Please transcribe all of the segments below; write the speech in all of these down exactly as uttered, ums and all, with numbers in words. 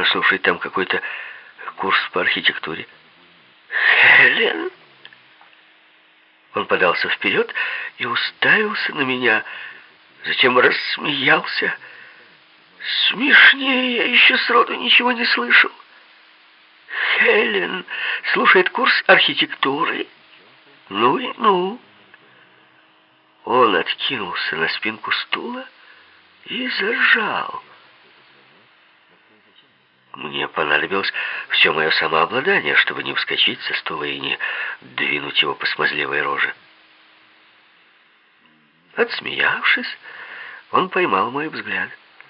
Слушай, там какой-то курс по архитектуре. Хелен? Он подался вперед и уставился на меня, затем рассмеялся. Смешнее я еще сроду ничего не слышал. Хелен слушает курс архитектуры. Ну и ну. Он откинулся на спинку стула и заржал. Мне понадобилось все мое самообладание, чтобы не вскочить со стула и не двинуть его по смазливой роже. Отсмеявшись, он поймал мой взгляд.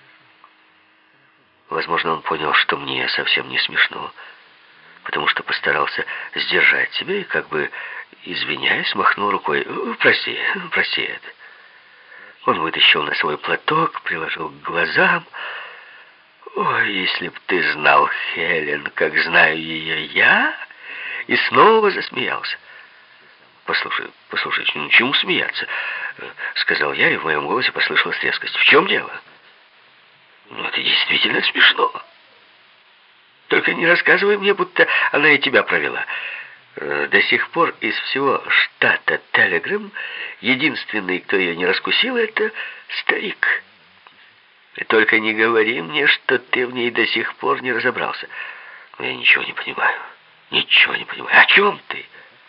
Возможно, он понял, что мне совсем не смешно, потому что постарался сдержать себя и, как бы извиняясь, махнул рукой. «Прости, прости это». Он вытащил носовой платок, приложил к глазам. «Ой, если б ты знал Хелен, как знаю ее я!» И снова засмеялся. «Послушай, послушай, ну чему смеяться?» — сказал я, и в моем голосе послышалась резкость. «В чем дело?» «Ну, это действительно смешно. Только не рассказывай мне, будто она и тебя провела. До сих пор из всего штата Телеграм единственный, кто ее не раскусил, это старик. И только не говори мне, что ты в ней до сих пор не разобрался. Но я ничего не понимаю. Ничего не понимаю. О чем ты?»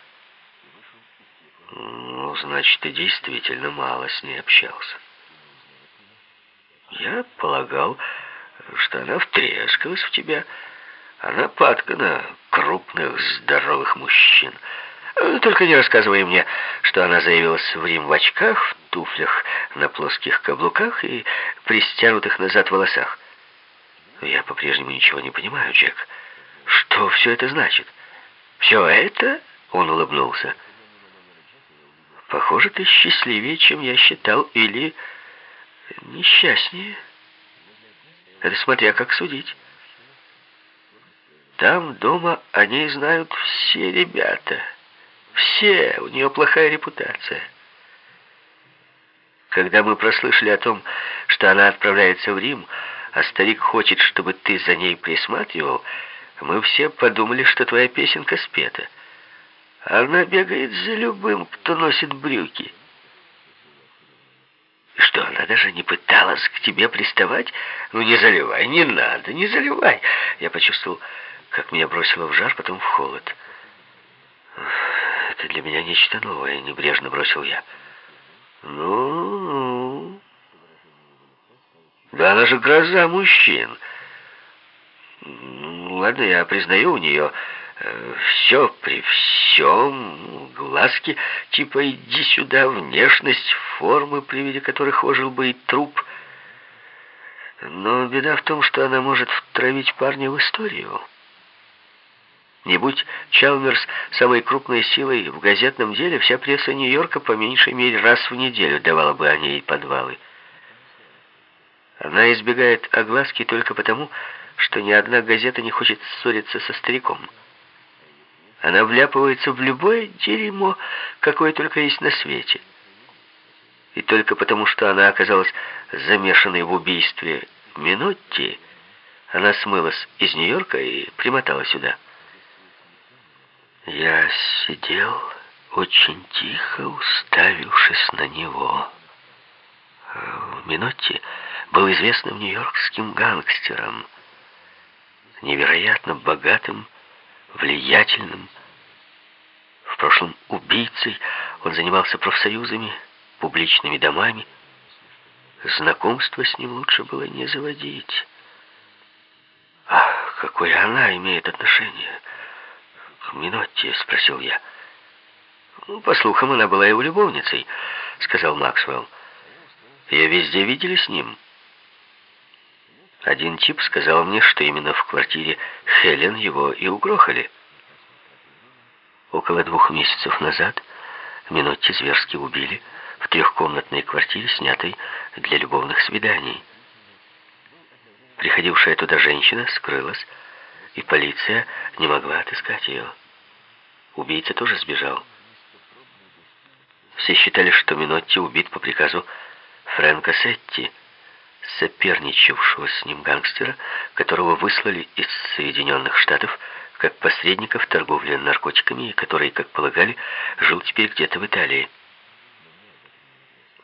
«Ну, значит, ты действительно мало с ней общался». «Я полагал, что она втрескалась в тебя. Она падка на крупных, здоровых мужчин. Только не рассказывай мне, что она заявилась в Рим в очках, в туфлях на плоских каблуках и при стянутых назад волосах. Я по-прежнему ничего не понимаю, Джек. Что все это значит?» «Все это?» — он улыбнулся. «Похоже, ты счастливее, чем я считал, или несчастнее. Это смотря как судить. Там дома о ней знают все ребята. Все. У нее плохая репутация. Когда мы прослышали о том, что она отправляется в Рим, а старик хочет, чтобы ты за ней присматривал, мы все подумали, что твоя песенка спета. Она бегает за любым, кто носит брюки. И что, она даже не пыталась к тебе приставать? Ну, не заливай, не надо, не заливай. Я почувствовал, как меня бросило в жар, потом в холод. Это для меня нечто новое, небрежно бросил я. Ну, да она же гроза мужчин. Ладно, я признаю, у нее э, все при всем, глазки типа иди сюда, внешность, формы, при виде которых ожил бы и труп. Но беда в том, что она может втравить парня в историю. Не будь Чалмерс самой крупной силой в газетном деле, вся пресса Нью-Йорка по меньшей мере раз в неделю давала бы о ней подвалы. Она избегает огласки только потому, что ни одна газета не хочет ссориться со стариком. Она вляпывается в любое дерьмо, какое только есть на свете. И только потому, что она оказалась замешанной в убийстве Минотти, она смылась из Нью-Йорка и примотала сюда. Я сидел очень тихо, уставившись на него. Минотти был известным нью-йоркским гангстером, невероятно богатым, влиятельным. В прошлом убийцей, он занимался профсоюзами, публичными домами. Знакомство с ним лучше было не заводить. «А какое она имеет отношение к Минотти?» — спросил я. «Ну, по слухам, она была его любовницей», — сказал Максвелл. «Ее везде видели с ним». Один тип сказал мне, что именно в квартире Хелен его и угрохали. Около двух месяцев назад Минотти зверски убили в трехкомнатной квартире, снятой для любовных свиданий. Приходившая туда женщина скрылась, и полиция не могла отыскать ее. Убийца тоже сбежал. Все считали, что Минотти убит по приказу Фрэнка Сетти, соперничавшего с ним гангстера, которого выслали из Соединенных Штатов как посредника в торговле наркотиками и который, как полагали, жил теперь где-то в Италии.